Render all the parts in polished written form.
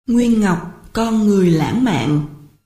Nguyên Ngọc, con người lãng mạn.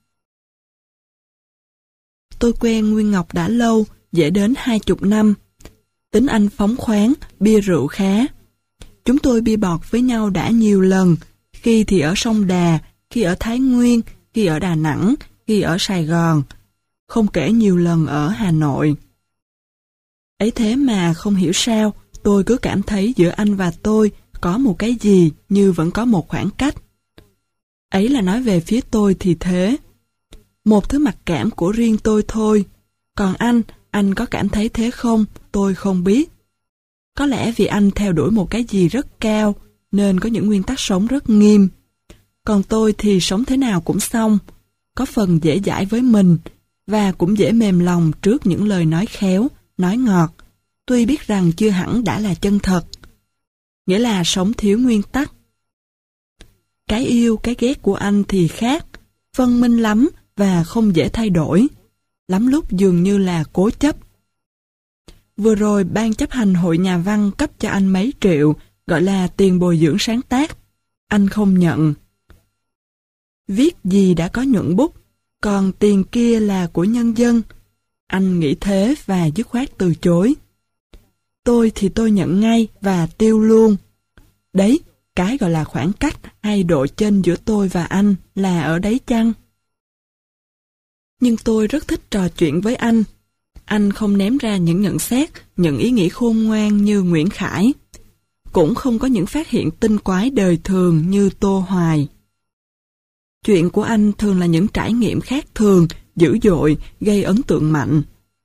Tôi quen Nguyên Ngọc đã lâu, dễ đến 20 năm. Tính anh phóng khoáng, bia rượu khá. Chúng tôi bia bọt với nhau đã nhiều lần, khi thì ở Sông Đà, khi ở Thái Nguyên, khi ở Đà Nẵng, khi ở Sài Gòn, không kể nhiều lần ở Hà Nội. Ấy thế mà không hiểu sao, tôi cứ cảm thấy giữa anh và tôi có một cái gì như vẫn có một khoảng cách. Ấy là nói về phía tôi thì thế. Một thứ mặc cảm của riêng tôi thôi. Còn anh có cảm thấy thế không? Tôi không biết. Có lẽ vì anh theo đuổi một cái gì rất cao, nên có những nguyên tắc sống rất nghiêm. Còn tôi thì sống thế nào cũng xong, có phần dễ dãi với mình, và cũng dễ mềm lòng trước những lời nói khéo, nói ngọt, tuy biết rằng chưa hẳn đã là chân thật. Nghĩa là sống thiếu nguyên tắc. Cái yêu, cái ghét của anh thì khác, phân minh lắm và không dễ thay đổi. Lắm lúc dường như là cố chấp. Vừa rồi ban chấp hành hội nhà văn cấp cho anh mấy triệu, gọi là tiền bồi dưỡng sáng tác. Anh không nhận. Viết gì đã có nhuận bút, còn tiền kia là của nhân dân. Anh nghĩ thế và dứt khoát từ chối. Tôi thì tôi nhận ngay và tiêu luôn. Đấy, cái gọi là khoảng cách hay độ chênh giữa tôi và anh là ở đấy chăng? Nhưng tôi rất thích trò chuyện với anh. Anh không ném ra những nhận xét, những ý nghĩ khôn ngoan như Nguyễn Khải. Cũng không có những phát hiện tinh quái đời thường như Tô Hoài. Chuyện của anh thường là những trải nghiệm khác thường, dữ dội, gây ấn tượng mạnh.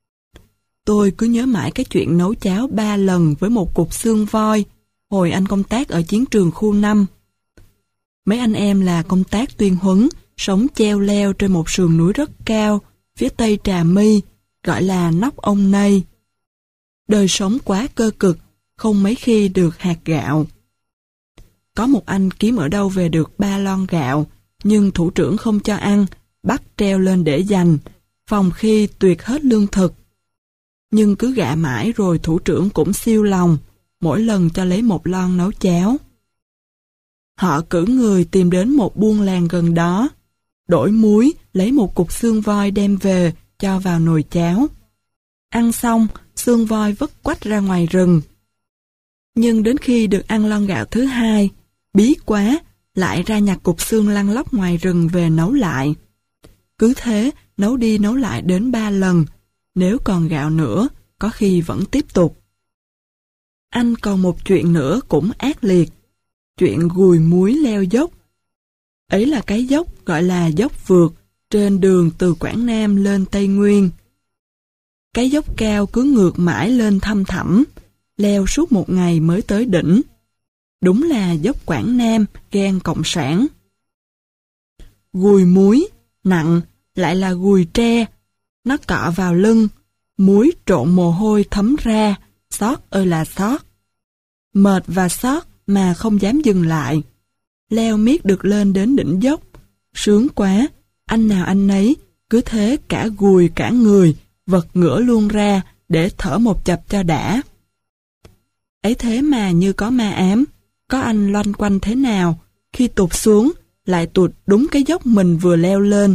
Tôi cứ nhớ mãi cái chuyện nấu cháo 3 lần với một cục xương voi, hồi anh công tác ở chiến trường khu 5. Mấy anh em là công tác tuyên huấn, sống treo leo trên một sườn núi rất cao, phía tây Trà My, gọi là Nóc Ông Nây. Đời sống quá cơ cực, không mấy khi được hạt gạo. Có một anh kiếm ở đâu về được 3 lon gạo, nhưng thủ trưởng không cho ăn, bắt treo lên để dành, phòng khi tuyệt hết lương thực. Nhưng cứ gạ mãi rồi thủ trưởng cũng siêu lòng, mỗi lần cho lấy 1 lon nấu cháo. Họ cử người tìm đến một buôn làng gần đó, đổi muối, lấy một cục xương voi đem về, cho vào nồi cháo. Ăn xong, xương voi vứt quách ra ngoài rừng. Nhưng đến khi được ăn lon gạo thứ 2, bí quá, lại ra nhặt cục xương lăn lóc ngoài rừng về nấu lại. Cứ thế, nấu đi nấu lại đến 3 lần, nếu còn gạo nữa, có khi vẫn tiếp tục. Anh còn một chuyện nữa cũng ác liệt, chuyện gùi muối leo dốc. Ấy là cái dốc gọi là dốc vượt, trên đường từ Quảng Nam lên Tây Nguyên. Cái dốc cao cứ ngược mãi lên thăm thẳm, leo suốt một ngày mới tới đỉnh. Đúng là dốc Quảng Nam, gan cộng sản. Gùi muối, nặng, lại là gùi tre. Nó cọ vào lưng, muối trộn mồ hôi thấm ra, xót ơi là xót. Mệt và xót mà không dám dừng lại. Leo miết được lên đến đỉnh dốc. Sướng quá, anh nào anh nấy, cứ thế cả gùi cả người, vật ngửa luôn ra để thở một chập cho đã. Ấy thế mà như có ma ám, có anh loanh quanh thế nào, khi tụt xuống, lại tụt đúng cái dốc mình vừa leo lên.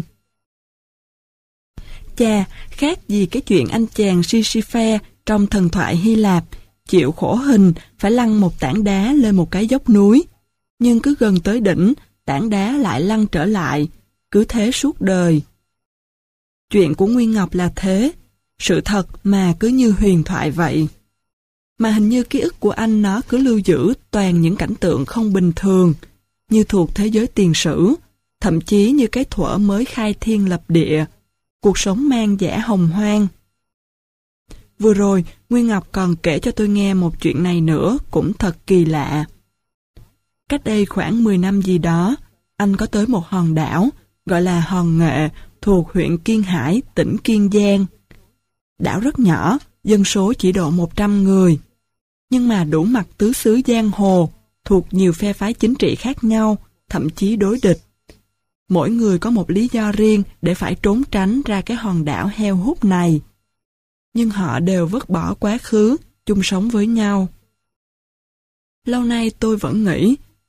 Chà, khác gì cái chuyện anh chàng Sisyphe trong thần thoại Hy Lạp, chịu khổ hình phải lăn một tảng đá lên một cái dốc núi. Nhưng cứ gần tới đỉnh, tảng đá lại lăn trở lại, cứ thế suốt đời. Chuyện của Nguyên Ngọc là thế, sự thật mà cứ như huyền thoại vậy. Mà hình như ký ức của anh nó cứ lưu giữ toàn những cảnh tượng không bình thường, như thuộc thế giới tiền sử, thậm chí như cái thuở mới khai thiên lập địa, cuộc sống mang dã hồng hoang. Vừa rồi, Nguyên Ngọc còn kể cho tôi nghe một chuyện này nữa cũng thật kỳ lạ. Cách đây khoảng 10 năm gì đó, anh có tới một hòn đảo, gọi là Hòn Nghệ, thuộc huyện Kiên Hải, tỉnh Kiên Giang. Đảo rất nhỏ, dân số chỉ độ 100 người. Nhưng mà đủ mặt tứ xứ giang hồ, thuộc nhiều phe phái chính trị khác nhau, thậm chí đối địch. Mỗi người có một lý do riêng để phải trốn tránh ra cái hòn đảo heo hút này. Nhưng họ đều vứt bỏ quá khứ, chung sống với nhau. Lâu nay tôi vẫn nghĩ,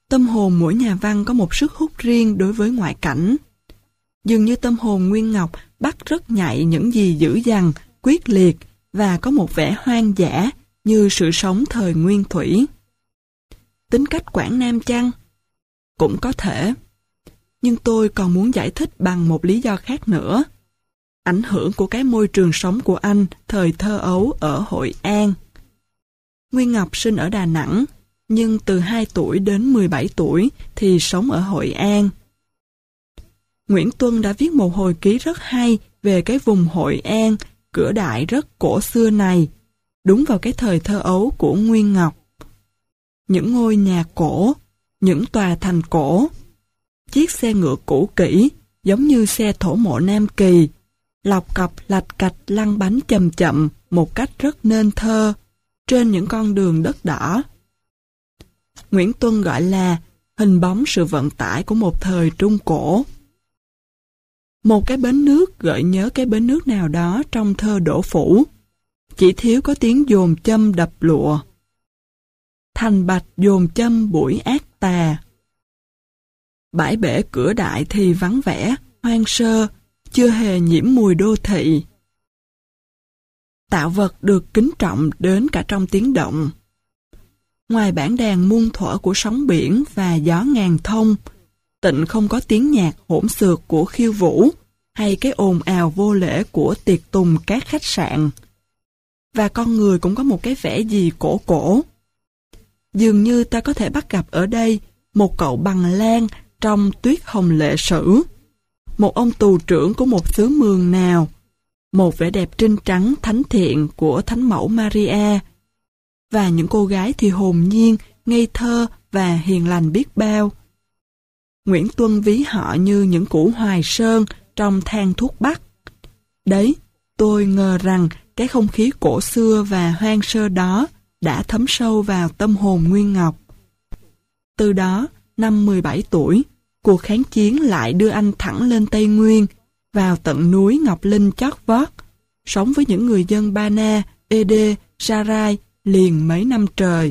Tâm hồn mỗi nhà văn có một sức hút riêng đối với ngoại cảnh. Dường như tâm hồn Nguyên Ngọc bắt rất nhạy những gì dữ dằn, quyết liệt và có một vẻ hoang dã như sự sống thời nguyên thủy. Tính cách Quảng Nam chăng? Cũng có thể. Nhưng tôi còn muốn giải thích bằng một lý do khác nữa. Ảnh hưởng của cái môi trường sống của anh thời thơ ấu ở Hội An. Nguyên Ngọc sinh ở Đà Nẵng, nhưng từ 2 tuổi đến 17 tuổi thì sống ở Hội An. Nguyễn Tuân đã viết một hồi ký rất hay về cái vùng Hội An, cửa đại rất cổ xưa này, đúng vào cái thời thơ ấu của Nguyên Ngọc. Những ngôi nhà cổ, những tòa thành cổ, chiếc xe ngựa cũ kỹ, giống như xe thổ mộ Nam Kỳ, lọc cọc lạch cạch lăn bánh chậm chậm một cách rất nên thơ, trên những con đường đất đỏ. Nguyễn Tuân gọi là hình bóng sự vận tải của một thời Trung Cổ. Một cái bến nước gợi nhớ cái bến nước nào đó trong thơ Đỗ Phủ, chỉ thiếu có tiếng dồn châm đập lụa. Thành bạch dồn châm buổi ác tà. Bãi bể cửa đại thì vắng vẻ, hoang sơ, chưa hề nhiễm mùi đô thị. Tạo vật được kính trọng đến cả trong tiếng động. Ngoài bản đàn muôn thuở của sóng biển và gió ngàn thông, tịnh không có tiếng nhạc hỗn xược của khiêu vũ hay cái ồn ào vô lễ của tiệc tùng các khách sạn. Và con người cũng có một cái vẻ gì cổ cổ. Dường như ta có thể bắt gặp ở đây một cậu bằng lan trong Tuyết Hồng Lệ Sử, một ông tù trưởng của một xứ Mường nào, một vẻ đẹp trinh trắng thánh thiện của Thánh Mẫu Maria, và những cô gái thì hồn nhiên, ngây thơ và hiền lành biết bao. Nguyễn Tuân ví họ như những củ hoài sơn trong than thuốc bắc. Đấy, tôi ngờ rằng cái không khí cổ xưa và hoang sơ đó đã thấm sâu vào tâm hồn Nguyên Ngọc. Từ đó, năm 17 tuổi, cuộc kháng chiến lại đưa anh thẳng lên Tây Nguyên, vào tận núi Ngọc Linh chót vót, sống với những người dân Ba Na, Ede, Sarai liền mấy năm trời.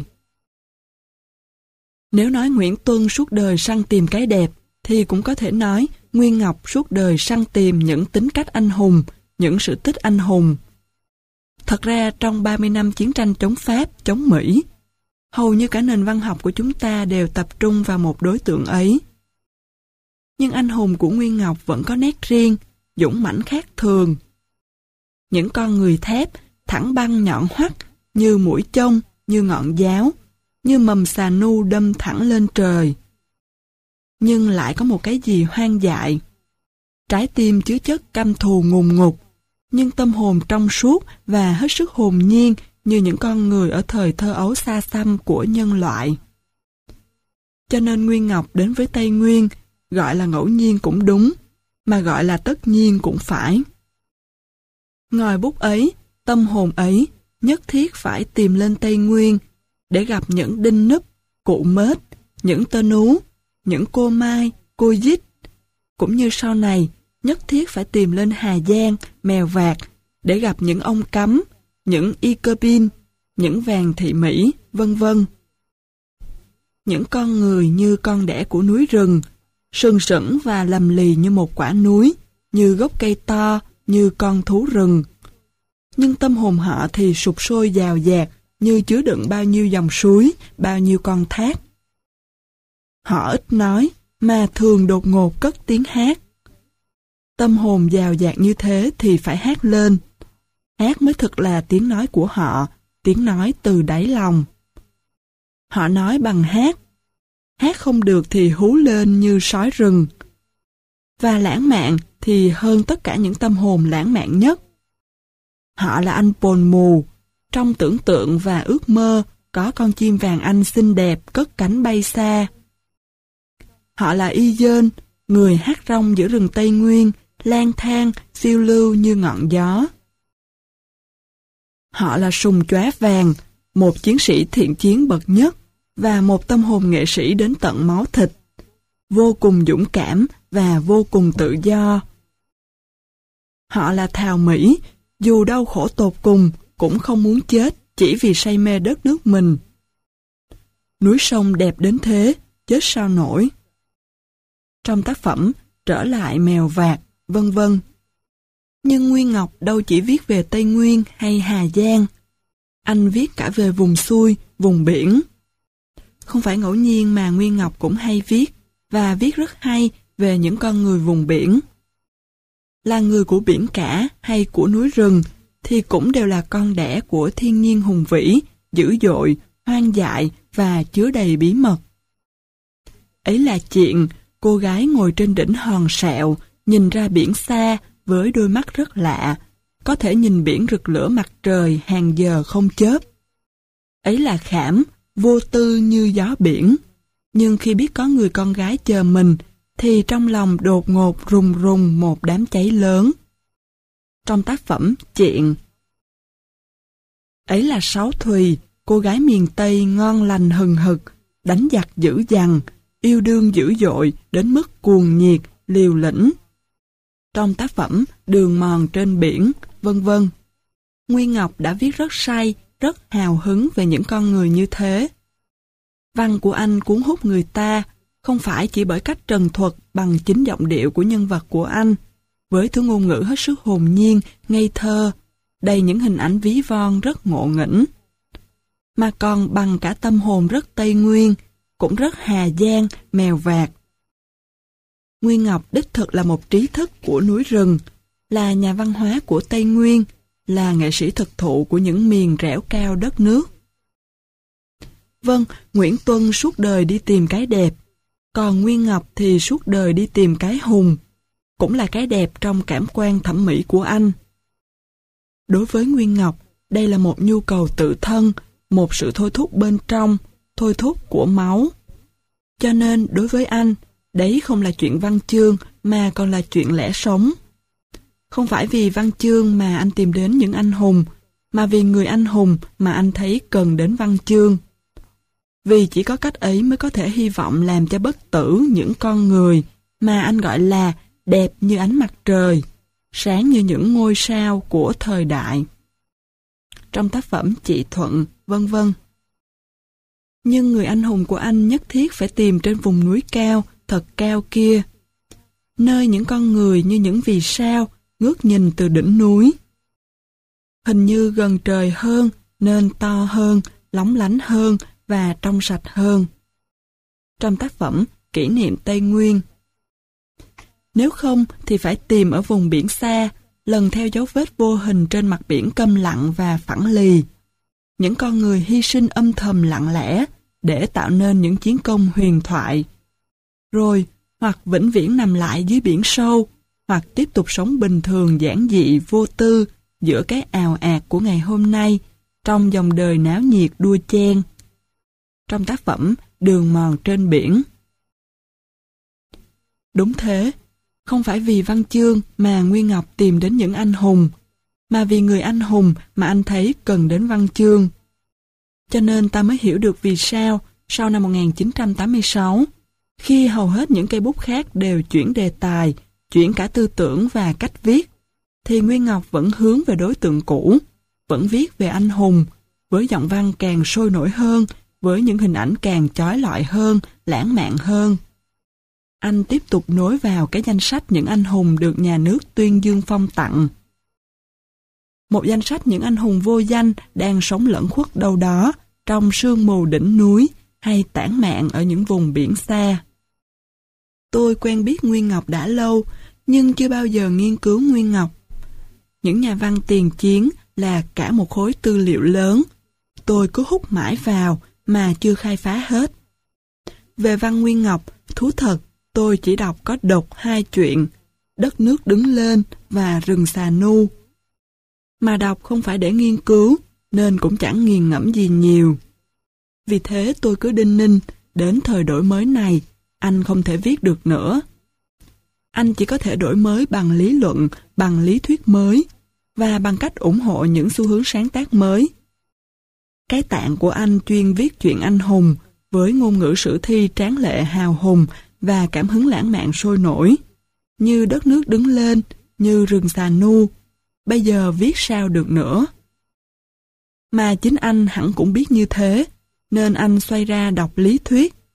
Nếu nói Nguyễn Tuân suốt đời săn tìm cái đẹp, thì cũng có thể nói Nguyên Ngọc suốt đời săn tìm những tính cách anh hùng, những sự tích anh hùng. Thật ra trong 30 năm chiến tranh chống Pháp, chống Mỹ, hầu như cả nền văn học của chúng ta đều tập trung vào một đối tượng ấy. Nhưng anh hùng của Nguyên Ngọc vẫn có nét riêng, dũng mãnh khác thường. Những con người thép, thẳng băng nhọn hoắt, như mũi chông, như ngọn giáo, như mầm xà nu đâm thẳng lên trời. Nhưng lại có một cái gì hoang dại. Trái tim chứa chất căm thù ngùn ngụt, nhưng tâm hồn trong suốt và hết sức hồn nhiên như những con người ở thời thơ ấu xa xăm của nhân loại. Cho nên Nguyên Ngọc đến với Tây Nguyên, gọi là ngẫu nhiên cũng đúng, mà gọi là tất nhiên cũng phải. Ngòi bút ấy, tâm hồn ấy, nhất thiết phải tìm lên Tây Nguyên, để gặp những đinh núp, cụ mết, những tơ nú, những cô mai, cô dít, cũng như sau này, nhất thiết phải tìm lên Hà Giang, Mèo Vạc, để gặp những ông Cắm, những Y Cơ Bin, những Vàng Thị Mỹ, vân vân. Những con người như con đẻ của núi rừng, sừng sững và lầm lì như một quả núi, như gốc cây to, như con thú rừng. Nhưng tâm hồn họ thì sục sôi dào dạt, như chứa đựng bao nhiêu dòng suối, bao nhiêu con thác. Họ ít nói, mà thường đột ngột cất tiếng hát. Tâm hồn dào dạt như thế thì phải hát lên. Hát mới thực là tiếng nói của họ, tiếng nói từ đáy lòng. Họ nói bằng hát. Hát không được thì hú lên như sói rừng. Và lãng mạn thì hơn tất cả những tâm hồn lãng mạn nhất. Họ là anh pồn mù, trong tưởng tượng và ước mơ có con chim vàng anh xinh đẹp cất cánh bay xa. Họ là y dơn, người hát rong giữa rừng Tây Nguyên, lang thang, phiêu lưu như ngọn gió. Họ là sùng chóa vàng, một chiến sĩ thiện chiến bậc nhất và một tâm hồn nghệ sĩ đến tận máu thịt, vô cùng dũng cảm và vô cùng tự do. Họ là Thảo Mỹ, dù đau khổ tột cùng cũng không muốn chết chỉ vì say mê đất nước mình. Núi sông đẹp đến thế, chết sao nổi. Trong tác phẩm Trở lại mèo vạc, vân vân. Nhưng Nguyên Ngọc đâu chỉ viết về Tây Nguyên hay Hà Giang. Anh viết cả về vùng xuôi, vùng biển. Không phải ngẫu nhiên mà Nguyên Ngọc cũng hay viết, và viết rất hay về những con người vùng biển. Là người của biển cả hay của núi rừng, thì cũng đều là con đẻ của thiên nhiên hùng vĩ, dữ dội, hoang dại và chứa đầy bí mật. Ấy là chuyện cô gái ngồi trên đỉnh hòn sẹo, nhìn ra biển xa với đôi mắt rất lạ, có thể nhìn biển rực lửa mặt trời hàng giờ không chớp. Ấy là Khảm, vô tư như gió biển, nhưng khi biết có người con gái chờ mình, thì trong lòng đột ngột rùng rùng một đám cháy lớn. Trong tác phẩm Chuyện. Ấy là Sáu Thùy, cô gái miền Tây ngon lành hừng hực, đánh giặc dữ dằn, yêu đương dữ dội đến mức cuồng nhiệt, liều lĩnh. Trong tác phẩm Đường mòn trên biển, vân vân. Nguyên Ngọc đã viết rất say, rất hào hứng về những con người như thế. Văn của anh cuốn hút người ta, không phải chỉ bởi cách trần thuật bằng chính giọng điệu của nhân vật của anh, với thứ ngôn ngữ hết sức hồn nhiên, ngây thơ, đầy những hình ảnh ví von rất ngộ nghĩnh, mà còn bằng cả tâm hồn rất Tây Nguyên, cũng rất Hà Giang, mèo vạc. Nguyên Ngọc đích thực là một trí thức của núi rừng, là nhà văn hóa của Tây Nguyên, là nghệ sĩ thực thụ của những miền rẻo cao đất nước. Vâng, Nguyễn Tuân suốt đời đi tìm cái đẹp, còn Nguyên Ngọc thì suốt đời đi tìm cái hùng, cũng là cái đẹp trong cảm quan thẩm mỹ của anh. Đối với Nguyên Ngọc, đây là một nhu cầu tự thân, một sự thôi thúc bên trong, thôi thúc của máu. Cho nên đối với anh, đấy không là chuyện văn chương mà còn là chuyện lẽ sống. Không phải vì văn chương mà anh tìm đến những anh hùng, mà vì người anh hùng mà anh thấy cần đến văn chương. Vì chỉ có cách ấy mới có thể hy vọng làm cho bất tử những con người mà anh gọi là đẹp như ánh mặt trời, sáng như những ngôi sao của thời đại. Trong tác phẩm Chị Thuận, vân vân. Nhưng người anh hùng của anh nhất thiết phải tìm trên vùng núi cao, thật cao kia, nơi những con người như những vì sao ngước nhìn từ đỉnh núi. Hình như gần trời hơn, nên to hơn, lóng lánh hơn và trong sạch hơn. Trong tác phẩm Kỷ niệm Tây Nguyên. Nếu không thì phải tìm ở vùng biển xa, lần theo dấu vết vô hình trên mặt biển câm lặng và phẳng lì. Những con người hy sinh âm thầm lặng lẽ để tạo nên những chiến công huyền thoại. Rồi, hoặc vĩnh viễn nằm lại dưới biển sâu, hoặc tiếp tục sống bình thường giản dị vô tư giữa cái ào ạt của ngày hôm nay, trong dòng đời náo nhiệt đua chen. Trong tác phẩm Đường mòn trên biển. Đúng thế, không phải vì văn chương mà Nguyên Ngọc tìm đến những anh hùng, mà vì người anh hùng mà anh thấy cần đến văn chương. Cho nên ta mới hiểu được vì sao, sau năm 1986, khi hầu hết những cây bút khác đều chuyển đề tài, chuyển cả tư tưởng và cách viết, thì Nguyên Ngọc vẫn hướng về đối tượng cũ, vẫn viết về anh hùng, với giọng văn càng sôi nổi hơn, với những hình ảnh càng chói lọi hơn, lãng mạn hơn. Anh tiếp tục nối vào cái danh sách những anh hùng được nhà nước tuyên dương phong tặng. Một danh sách những anh hùng vô danh đang sống lẫn khuất đâu đó, trong sương mù đỉnh núi hay tản mạn ở những vùng biển xa. Tôi quen biết Nguyên Ngọc đã lâu, nhưng chưa bao giờ nghiên cứu Nguyên Ngọc. Những nhà văn tiền chiến là cả một khối tư liệu lớn. Tôi cứ hút mãi vào mà chưa khai phá hết. Về văn Nguyên Ngọc, thú thật, tôi chỉ đọc có độc 2 chuyện, Đất nước đứng lên và Rừng xà nu. Mà đọc không phải để nghiên cứu, nên cũng chẳng nghiền ngẫm gì nhiều. Vì thế tôi cứ đinh ninh, đến thời đổi mới này, anh không thể viết được nữa. Anh chỉ có thể đổi mới bằng lý luận, bằng lý thuyết mới, và bằng cách ủng hộ những xu hướng sáng tác mới. Cái tạng của anh chuyên viết chuyện anh hùng, với ngôn ngữ sử thi tráng lệ hào hùng và cảm hứng lãng mạn sôi nổi, như Đất nước đứng lên, như Rừng xà nu. Bây giờ viết sao được nữa. Mà chính anh hẳn cũng biết như thế, nên anh xoay ra đọc lý thuyết,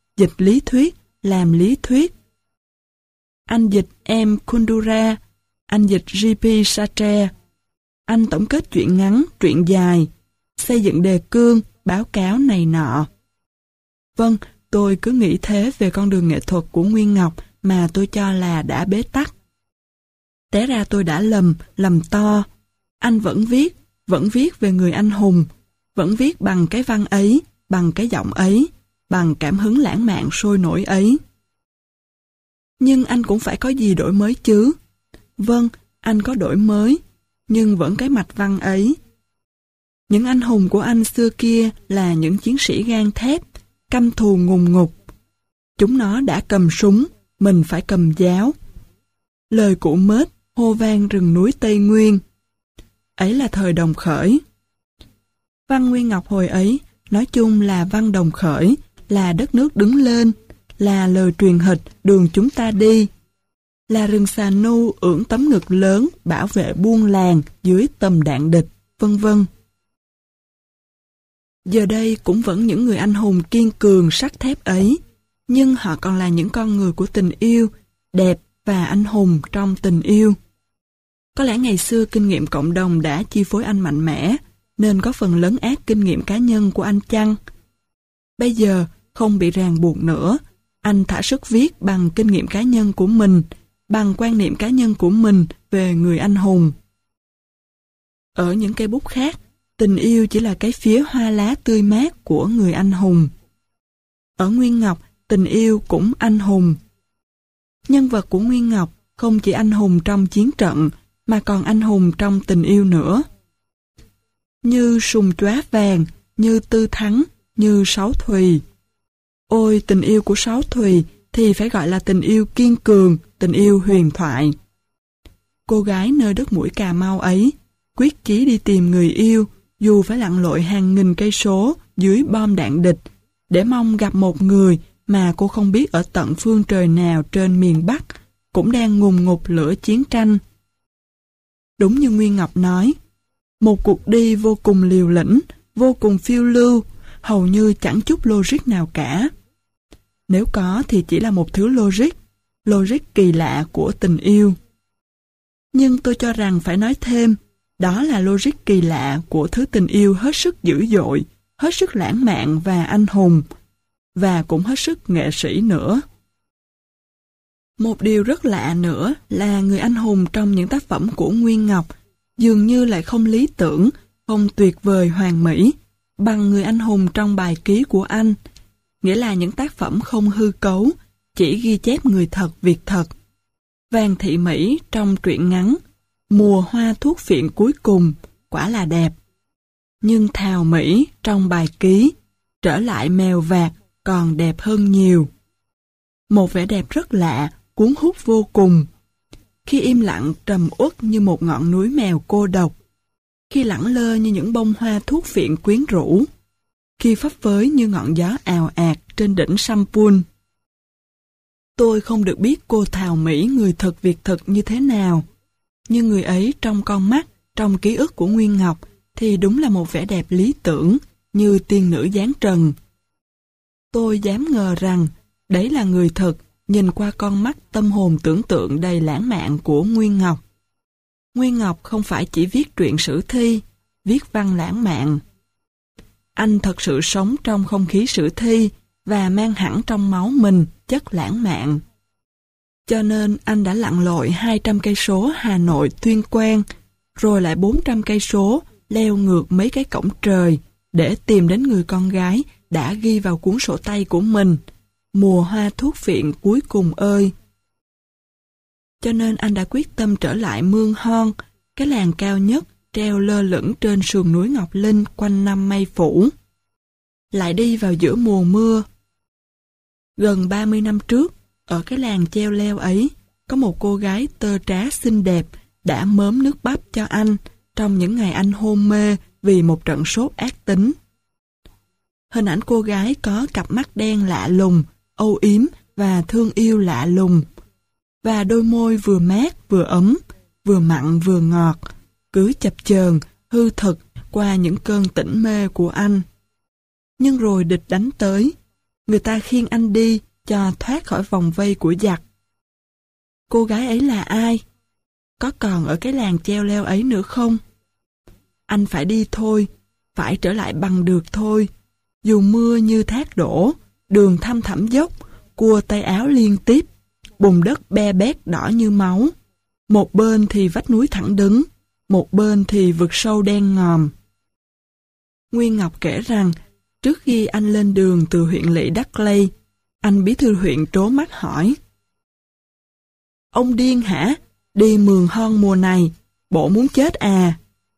dịch lý thuyết, làm lý thuyết. Anh dịch M. Kundera, anh dịch G.P. Sartre. Anh tổng kết truyện ngắn, truyện dài, xây dựng đề cương, báo cáo này nọ. Vâng, tôi cứ nghĩ thế về con đường nghệ thuật của Nguyên Ngọc mà tôi cho là đã bế tắc. Té ra tôi đã lầm to. Anh vẫn viết về người anh hùng, vẫn viết bằng cái văn ấy, bằng cái giọng ấy, bằng cảm hứng lãng mạn sôi nổi ấy. Nhưng anh cũng phải có gì đổi mới chứ. Vâng, anh có đổi mới, nhưng vẫn cái mạch văn ấy. Những anh hùng của anh xưa kia là những chiến sĩ gan thép, căm thù ngùng ngục. Chúng nó đã cầm súng, mình phải cầm giáo. Lời cụ Mết hô vang rừng núi Tây Nguyên. Ấy là thời đồng khởi. Văn Nguyên Ngọc hồi ấy, nói chung là văn đồng khởi, là đất nước đứng lên, là lời truyền hịch đường chúng ta đi, là rừng xà nu ưỡn tấm ngực lớn bảo vệ buôn làng dưới tầm đạn địch, vân vân. Giờ đây cũng vẫn những người anh hùng kiên cường sắt thép ấy, nhưng họ còn là những con người của tình yêu, đẹp và anh hùng trong tình yêu. Có lẽ ngày xưa kinh nghiệm cộng đồng đã chi phối anh mạnh mẽ, nên có phần lấn át kinh nghiệm cá nhân của anh chăng? Bây giờ, không bị ràng buộc nữa, anh thả sức viết bằng kinh nghiệm cá nhân của mình, bằng quan niệm cá nhân của mình về người anh hùng. Ở những cây bút khác, tình yêu chỉ là cái phía hoa lá tươi mát của người anh hùng. Ở Nguyên Ngọc, tình yêu cũng anh hùng. Nhân vật của Nguyên Ngọc không chỉ anh hùng trong chiến trận, mà còn anh hùng trong tình yêu nữa. Như Sùng Chóa Vàng, như Tư Thắng, như Sáu Thùy. Ôi, tình yêu của Sáu Thùy thì phải gọi là tình yêu kiên cường, tình yêu huyền thoại. Cô gái nơi đất mũi Cà Mau ấy, quyết chí đi tìm người yêu, dù phải lặn lội hàng nghìn cây số dưới bom đạn địch, để mong gặp một người mà cô không biết ở tận phương trời nào trên miền Bắc, cũng đang ngùn ngụt lửa chiến tranh. Đúng như Nguyên Ngọc nói, một cuộc đi vô cùng liều lĩnh, vô cùng phiêu lưu, hầu như chẳng chút logic nào cả. Nếu có thì chỉ là một thứ logic kỳ lạ của tình yêu. Nhưng tôi cho rằng phải nói thêm, đó là logic kỳ lạ của thứ tình yêu hết sức dữ dội, hết sức lãng mạn và anh hùng, và cũng hết sức nghệ sĩ nữa. Một điều rất lạ nữa là người anh hùng trong những tác phẩm của Nguyên Ngọc dường như lại không lý tưởng, không tuyệt vời hoàn mỹ bằng người anh hùng trong bài ký của anh, nghĩa là những tác phẩm không hư cấu, chỉ ghi chép người thật việc thật. Vàng Thị Mỹ trong truyện ngắn Mùa hoa thuốc phiện cuối cùng quả là đẹp, nhưng Thào Mỹ trong bài ký Trở lại mèo vạc còn đẹp hơn nhiều. Một vẻ đẹp rất lạ, cuốn hút vô cùng. Khi im lặng trầm uất như một ngọn núi mèo cô độc, khi lẳng lơ như những bông hoa thuốc phiện quyến rũ, khi phấp phới như ngọn gió ào ạt trên đỉnh Sampun. Tôi không được biết cô Thào Mỹ người thực việc thực như thế nào, nhưng người ấy trong con mắt, trong ký ức của Nguyên Ngọc thì đúng là một vẻ đẹp lý tưởng, như tiên nữ giáng trần. Tôi dám ngờ rằng đấy là người thực, nhìn qua con mắt tâm hồn tưởng tượng đầy lãng mạn của Nguyên Ngọc. Nguyên Ngọc không phải chỉ viết truyện sử thi, viết văn lãng mạn. Anh thật sự sống trong không khí sử thi và mang hẳn trong máu mình chất lãng mạn. Cho nên anh đã lặn lội 200 cây số Hà Nội Tuyên Quang, rồi lại 400 cây số leo ngược mấy cái cổng trời để tìm đến người con gái đã ghi vào cuốn sổ tay của mình, Mùa hoa thuốc phiện cuối cùng ơi. Cho nên anh đã quyết tâm trở lại Mương Hon, cái làng cao nhất treo lơ lửng trên sườn núi Ngọc Linh quanh năm mây phủ. Lại đi vào giữa mùa mưa. Gần 30 năm trước, ở cái làng treo leo ấy, có một cô gái tơ trá xinh đẹp đã mớm nước bắp cho anh trong những ngày anh hôn mê vì một trận sốt ác tính. Hình ảnh cô gái có cặp mắt đen lạ lùng, âu yếm và thương yêu lạ lùng, và đôi môi vừa mát vừa ấm, vừa mặn vừa ngọt, cứ chập chờn hư thực qua những cơn tỉnh mê của anh. Nhưng rồi địch đánh tới, Người ta khiêng anh đi cho thoát khỏi vòng vây của giặc. Cô gái ấy là ai? Có còn ở cái làng treo leo ấy nữa không? Anh phải đi thôi, phải trở lại bằng được thôi. Dù mưa như thác đổ, đường thăm thẳm dốc, cua tay áo liên tiếp, bùn đất be bét đỏ như máu. Một bên thì vách núi thẳng đứng, một bên thì vực sâu đen ngòm. Nguyên Ngọc kể rằng, trước khi anh lên đường từ huyện lỵ Đắc Lây, anh bí thư huyện trố mắt hỏi: Ông điên hả? Đi Mường Hon mùa này, bộ muốn chết à?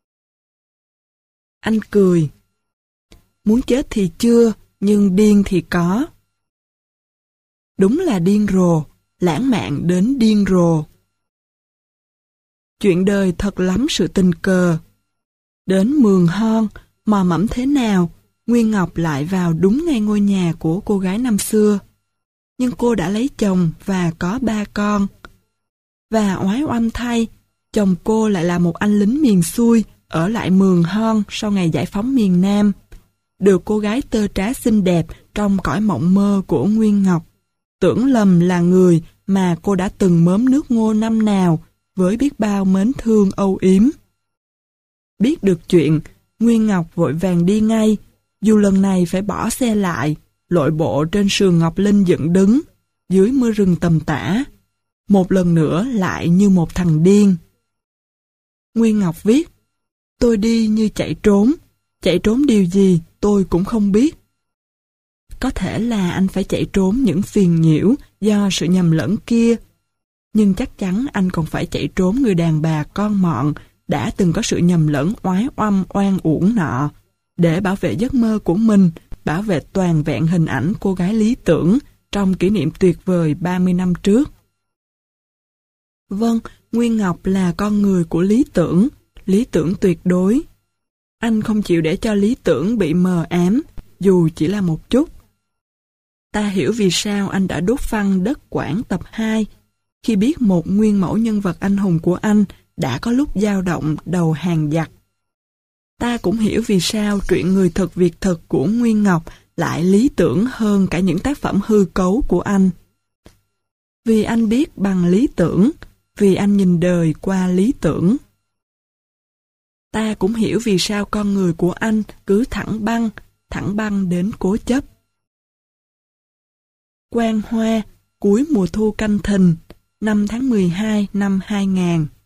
Anh cười: Muốn chết thì chưa, nhưng điên thì có. Đúng là điên rồ, lãng mạn đến điên rồ. Chuyện đời thật lắm sự tình cờ. Đến Mường Hon, mò mẫm thế nào, Nguyên Ngọc lại vào đúng ngay ngôi nhà của cô gái năm xưa. Nhưng cô đã lấy chồng và có 3 con. Và oái oăm thay, chồng cô lại là một anh lính miền xuôi ở lại Mường Hon sau ngày giải phóng miền Nam. Được cô gái tơ trá xinh đẹp trong cõi mộng mơ của Nguyên Ngọc tưởng lầm là người mà cô đã từng mớm nước ngô năm nào với biết bao mến thương âu yếm. Biết được chuyện, Nguyên Ngọc vội vàng đi ngay, dù lần này phải bỏ xe lại, lội bộ trên sườn Ngọc Linh dựng đứng, dưới mưa rừng tầm tã. Một lần nữa lại như một thằng điên. Nguyên Ngọc viết: Tôi đi như chạy trốn điều gì tôi cũng không biết. Có thể là anh phải chạy trốn những phiền nhiễu do sự nhầm lẫn kia, nhưng chắc chắn anh còn phải chạy trốn người đàn bà con mọn đã từng có sự nhầm lẫn oái oăm oan uổng nọ, để bảo vệ giấc mơ của mình, bảo vệ toàn vẹn hình ảnh cô gái lý tưởng trong kỷ niệm tuyệt vời 30 năm trước. Vâng, Nguyên Ngọc là con người của lý tưởng tuyệt đối. Anh không chịu để cho lý tưởng bị mờ ám, dù chỉ là một chút. Ta hiểu vì sao anh đã đốt phăng Đất Quảng tập 2, khi biết một nguyên mẫu nhân vật anh hùng của anh đã có lúc dao động đầu hàng giặc. Ta cũng hiểu vì sao truyện Người Thật Việc Thật của Nguyên Ngọc lại lý tưởng hơn cả những tác phẩm hư cấu của anh. Vì anh biết bằng lý tưởng, vì anh nhìn đời qua lý tưởng. Ta cũng hiểu vì sao con người của anh cứ thẳng băng đến cố chấp. Quan Hoa, cuối mùa thu Canh Thìn, năm tháng 12 năm 2000.